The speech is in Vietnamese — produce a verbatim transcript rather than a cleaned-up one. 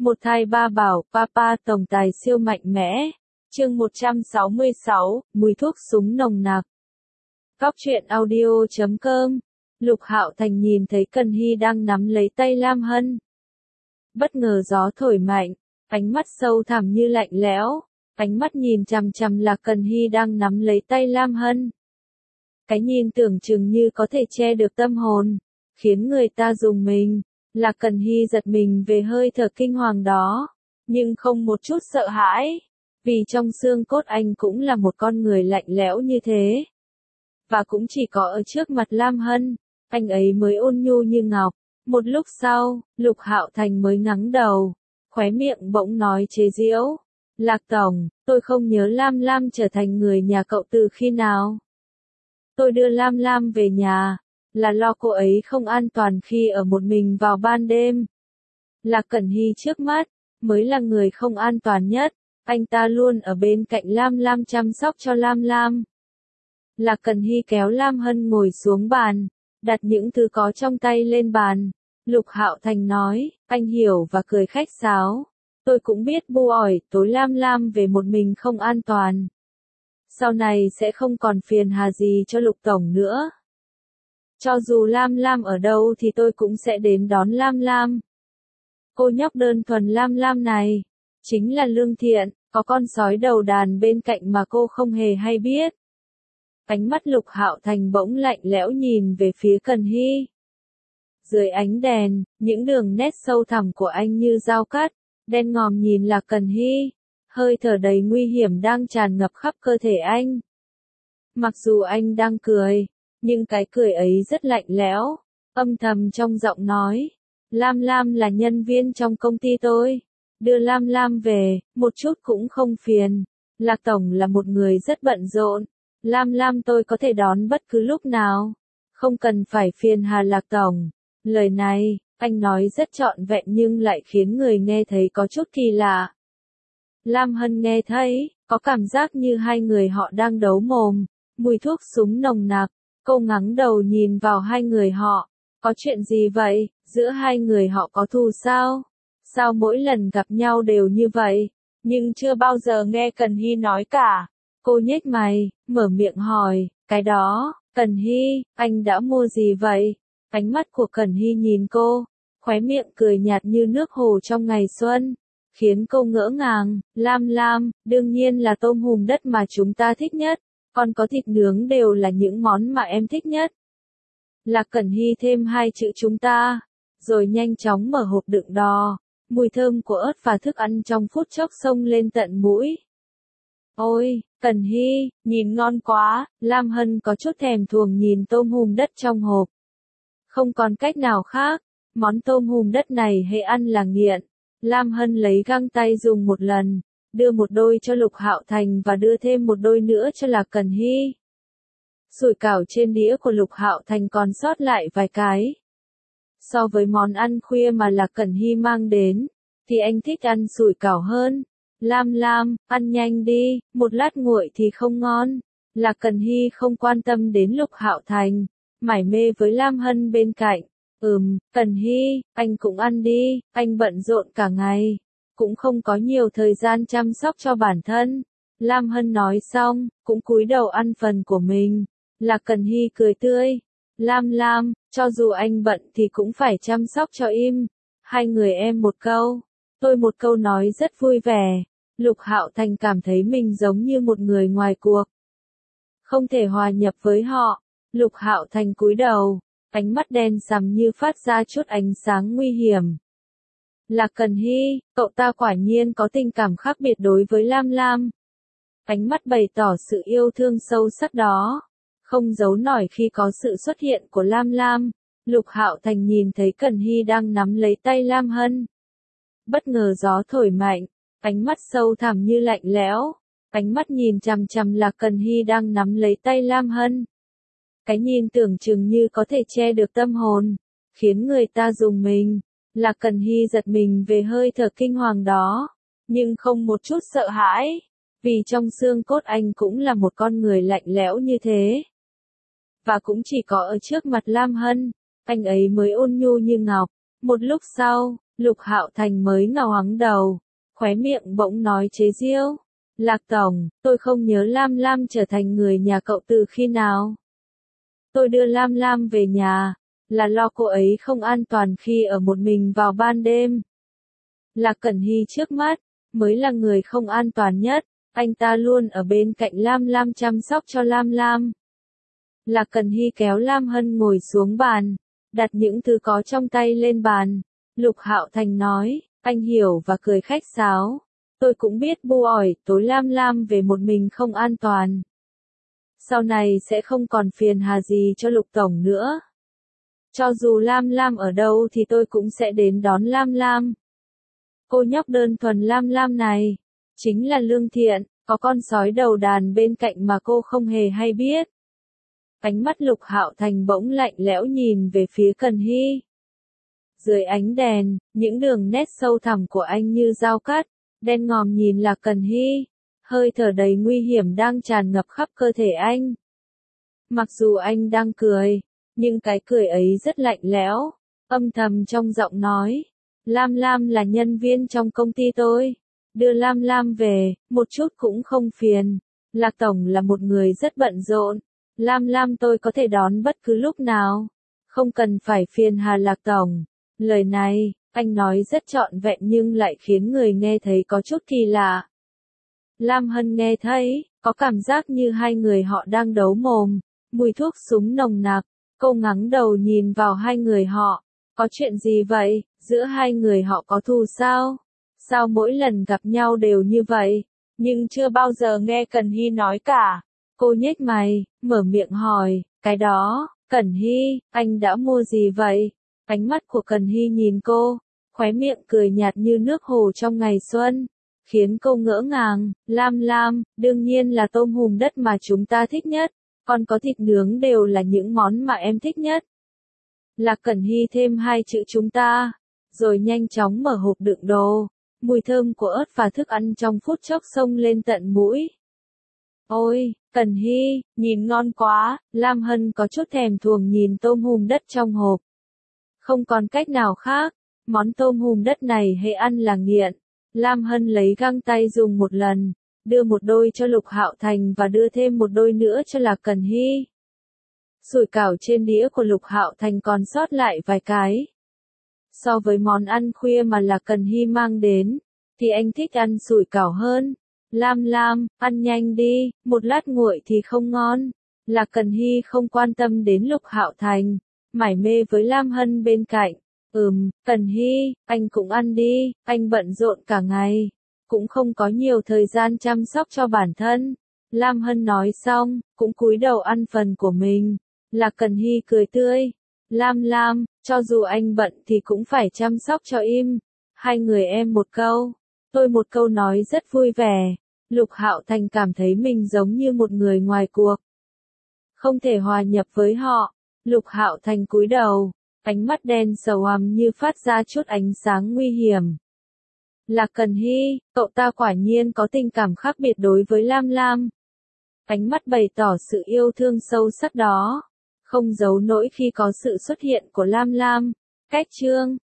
Một thai ba bảo, Papa tổng tài siêu mạnh mẽ. Chương một trăm sáu mươi sáu, mùi thuốc súng nồng nặc. Góc truyện audio chấm com. Lục Hạo Thành nhìn thấy Cần Hy đang nắm lấy tay Lam Hân. Bất ngờ gió thổi mạnh, ánh mắt sâu thẳm như lạnh lẽo, ánh mắt nhìn chằm chằm là Cần Hy đang nắm lấy tay Lam Hân. Cái nhìn tưởng chừng như có thể che được tâm hồn, khiến người ta rùng mình. Là Cần Hy giật mình về hơi thở kinh hoàng đó, nhưng không một chút sợ hãi, vì trong xương cốt anh cũng là một con người lạnh lẽo như thế. Và cũng chỉ có ở trước mặt Lam Hân, anh ấy mới ôn nhu như ngọc. Một lúc sau, Lục Hạo Thành mới ngẩng đầu, khóe miệng bỗng nói chế giễu. Lạc Tổng, tôi không nhớ Lam Lam trở thành người nhà cậu từ khi nào. Tôi đưa Lam Lam về nhà, là lo cô ấy không an toàn khi ở một mình vào ban đêm. Lạc Cẩn Hy trước mắt, mới là người không an toàn nhất, anh ta luôn ở bên cạnh Lam Lam chăm sóc cho Lam Lam. Lạc Cẩn Hy kéo Lam Hân ngồi xuống bàn, đặt những thứ có trong tay lên bàn. Lục Hạo Thành nói, anh hiểu và cười khách sáo. Tôi cũng biết bu ỏi tối Lam Lam về một mình không an toàn. Sau này sẽ không còn phiền hà gì cho Lục Tổng nữa. Cho dù Lam Lam ở đâu thì tôi cũng sẽ đến đón Lam Lam. Cô nhóc đơn thuần Lam Lam này, chính là lương thiện, có con sói đầu đàn bên cạnh mà cô không hề hay biết. Ánh mắt Lục Hạo Thành bỗng lạnh lẽo nhìn về phía Cần Hy. Dưới ánh đèn, những đường nét sâu thẳm của anh như dao cắt, đen ngòm nhìn là Cần Hy, hơi thở đầy nguy hiểm đang tràn ngập khắp cơ thể anh. Mặc dù anh đang cười, nhưng cái cười ấy rất lạnh lẽo, âm thầm trong giọng nói. Lam Lam là nhân viên trong công ty tôi. Đưa Lam Lam về, một chút cũng không phiền. Lạc Tổng là một người rất bận rộn. Lam Lam tôi có thể đón bất cứ lúc nào. Không cần phải phiền hà Lạc Tổng. Lời này, anh nói rất trọn vẹn nhưng lại khiến người nghe thấy có chút kỳ lạ. Lam Hân nghe thấy, có cảm giác như hai người họ đang đấu mồm. Mùi thuốc súng nồng nặc. Cô ngẩng đầu nhìn vào hai người họ. Có chuyện gì vậy? Giữa hai người họ có thù sao? Sao mỗi lần gặp nhau đều như vậy? Nhưng chưa bao giờ nghe Cần Hy nói cả. Cô nhếch mày, mở miệng hỏi, cái đó, Cần Hy, anh đã mua gì vậy? Ánh mắt của Cần Hy nhìn cô, khóe miệng cười nhạt như nước hồ trong ngày xuân, khiến cô ngỡ ngàng. Lam Lam, đương nhiên là tôm hùm đất mà chúng ta thích nhất. Còn có thịt nướng đều là những món mà em thích nhất. Lạc Cẩn Hy thêm hai chữ chúng ta, rồi nhanh chóng mở hộp đựng đò. Mùi thơm của ớt và thức ăn trong phút chốc xông lên tận mũi. Ôi, Cẩn Hy, nhìn ngon quá. Lam Hân có chút thèm thuồng nhìn tôm hùm đất trong hộp. Không còn cách nào khác, món tôm hùm đất này hệ ăn là nghiện. Lam Hân lấy găng tay dùng một lần, đưa một đôi cho Lục Hạo Thành và đưa thêm một đôi nữa cho Lạc Cẩn Hy. Sủi cảo trên đĩa của Lục Hạo Thành còn sót lại vài cái. So với món ăn khuya mà Lạc Cẩn Hy mang đến, thì anh thích ăn sủi cảo hơn. Lam Lam, ăn nhanh đi, một lát nguội thì không ngon. Lạc Cẩn Hy không quan tâm đến Lục Hạo Thành, mải mê với Lam Hân bên cạnh. Ừm, Cần Hy, anh cũng ăn đi, anh bận rộn cả ngày, cũng không có nhiều thời gian chăm sóc cho bản thân. Lam Hân nói xong, cũng cúi đầu ăn phần của mình. Lạc Cần Hy cười tươi. Lam Lam, cho dù anh bận thì cũng phải chăm sóc cho im. Hai người em một câu, tôi một câu nói rất vui vẻ. Lục Hạo Thành cảm thấy mình giống như một người ngoài cuộc, không thể hòa nhập với họ. Lục Hạo Thành cúi đầu, ánh mắt đen sằm như phát ra chút ánh sáng nguy hiểm. Lạc Cần Hy, cậu ta quả nhiên có tình cảm khác biệt đối với Lam Lam. Ánh mắt bày tỏ sự yêu thương sâu sắc đó, không giấu nổi khi có sự xuất hiện của Lam Lam. Lục Hạo Thành nhìn thấy Cần Hy đang nắm lấy tay Lam Hân. Bất ngờ gió thổi mạnh, ánh mắt sâu thẳm như lạnh lẽo, ánh mắt nhìn chằm chằm là Cần Hy đang nắm lấy tay Lam Hân. Cái nhìn tưởng chừng như có thể che được tâm hồn, khiến người ta rùng mình. Lạc Cần Hy giật mình về hơi thở kinh hoàng đó, nhưng không một chút sợ hãi, vì trong xương cốt anh cũng là một con người lạnh lẽo như thế. Và cũng chỉ có ở trước mặt Lam Hân, anh ấy mới ôn nhu như ngọc. Một lúc sau, Lục Hạo Thành mới ngẩng đầu, khóe miệng bỗng nói chế giễu. Lạc Tổng, tôi không nhớ Lam Lam trở thành người nhà cậu từ khi nào. Tôi đưa Lam Lam về nhà, là lo cô ấy không an toàn khi ở một mình vào ban đêm. Lạc Cẩn Hy trước mắt, mới là người không an toàn nhất, anh ta luôn ở bên cạnh Lam Lam chăm sóc cho Lam Lam. Lạc Cẩn Hy kéo Lam Hân ngồi xuống bàn, đặt những thứ có trong tay lên bàn. Lục Hạo Thành nói, anh hiểu và cười khách sáo. Tôi cũng biết bu ỏi tối Lam Lam về một mình không an toàn. Sau này sẽ không còn phiền hà gì cho Lục Tổng nữa. Cho dù Lam Lam ở đâu thì tôi cũng sẽ đến đón Lam Lam. Cô nhóc đơn thuần Lam Lam này, chính là lương thiện, có con sói đầu đàn bên cạnh mà cô không hề hay biết. Ánh mắt Lục Hạo Thành bỗng lạnh lẽo nhìn về phía Cần Hy. Dưới ánh đèn, những đường nét sâu thẳm của anh như dao cắt, đen ngòm nhìn Lạc Cần Hy, hơi thở đầy nguy hiểm đang tràn ngập khắp cơ thể anh. Mặc dù anh đang cười, nhưng cái cười ấy rất lạnh lẽo, âm thầm trong giọng nói. Lam Lam là nhân viên trong công ty tôi. Đưa Lam Lam về, một chút cũng không phiền. Lạc Tổng là một người rất bận rộn. Lam Lam tôi có thể đón bất cứ lúc nào. Không cần phải phiền hà Lạc Tổng. Lời này, anh nói rất trọn vẹn nhưng lại khiến người nghe thấy có chút kỳ lạ. Lam Hân nghe thấy, có cảm giác như hai người họ đang đấu mồm. Mùi thuốc súng nồng nặc. Cô ngẩng đầu nhìn vào hai người họ. Có chuyện gì vậy? Giữa hai người họ có thù sao? Sao mỗi lần gặp nhau đều như vậy? Nhưng chưa bao giờ nghe Cần Hy nói cả. Cô nhếch mày, mở miệng hỏi, cái đó, Cần Hy, anh đã mua gì vậy? Ánh mắt của Cần Hy nhìn cô, khóe miệng cười nhạt như nước hồ trong ngày xuân, khiến cô ngỡ ngàng. Lam Lam, đương nhiên là tôm hùm đất mà chúng ta thích nhất, còn có thịt nướng đều là những món mà em thích nhất. Lạc Cẩn Hy thêm hai chữ chúng ta, rồi nhanh chóng mở hộp đựng đồ. Mùi thơm của ớt và thức ăn trong phút chốc xông lên tận mũi. Ôi, Cẩn Hy, nhìn ngon quá. Lam Hân có chút thèm thuồng nhìn tôm hùm đất trong hộp. Không còn cách nào khác, món tôm hùm đất này hay ăn là nghiện. Lam Hân lấy găng tay dùng một lần, đưa một đôi cho Lục Hạo Thành và đưa thêm một đôi nữa cho Lạc Cẩn Hy. Sủi cảo trên đĩa của Lục Hạo Thành còn sót lại vài cái. So với món ăn khuya mà Lạc Cần Hy mang đến, thì anh thích ăn sủi cảo hơn. Lam Lam, ăn nhanh đi, một lát nguội thì không ngon. Lạc Cần Hy không quan tâm đến Lục Hạo Thành, mải mê với Lam Hân bên cạnh. Ừm, Cần Hy, anh cũng ăn đi, anh bận rộn cả ngày, cũng không có nhiều thời gian chăm sóc cho bản thân. Lam Hân nói xong, cũng cúi đầu ăn phần của mình. Lạc Cần Hy cười tươi. Lam Lam, cho dù anh bận thì cũng phải chăm sóc cho im. Hai người em một câu, tôi một câu nói rất vui vẻ. Lục Hạo Thành cảm thấy mình giống như một người ngoài cuộc, không thể hòa nhập với họ. Lục Hạo Thành cúi đầu, ánh mắt đen sầu ằm như phát ra chút ánh sáng nguy hiểm. Lạc Cần Hy, cậu ta quả nhiên có tình cảm khác biệt đối với Lam Lam. Ánh mắt bày tỏ sự yêu thương sâu sắc đó, không giấu nổi khi có sự xuất hiện của Lam Lam. Cách chương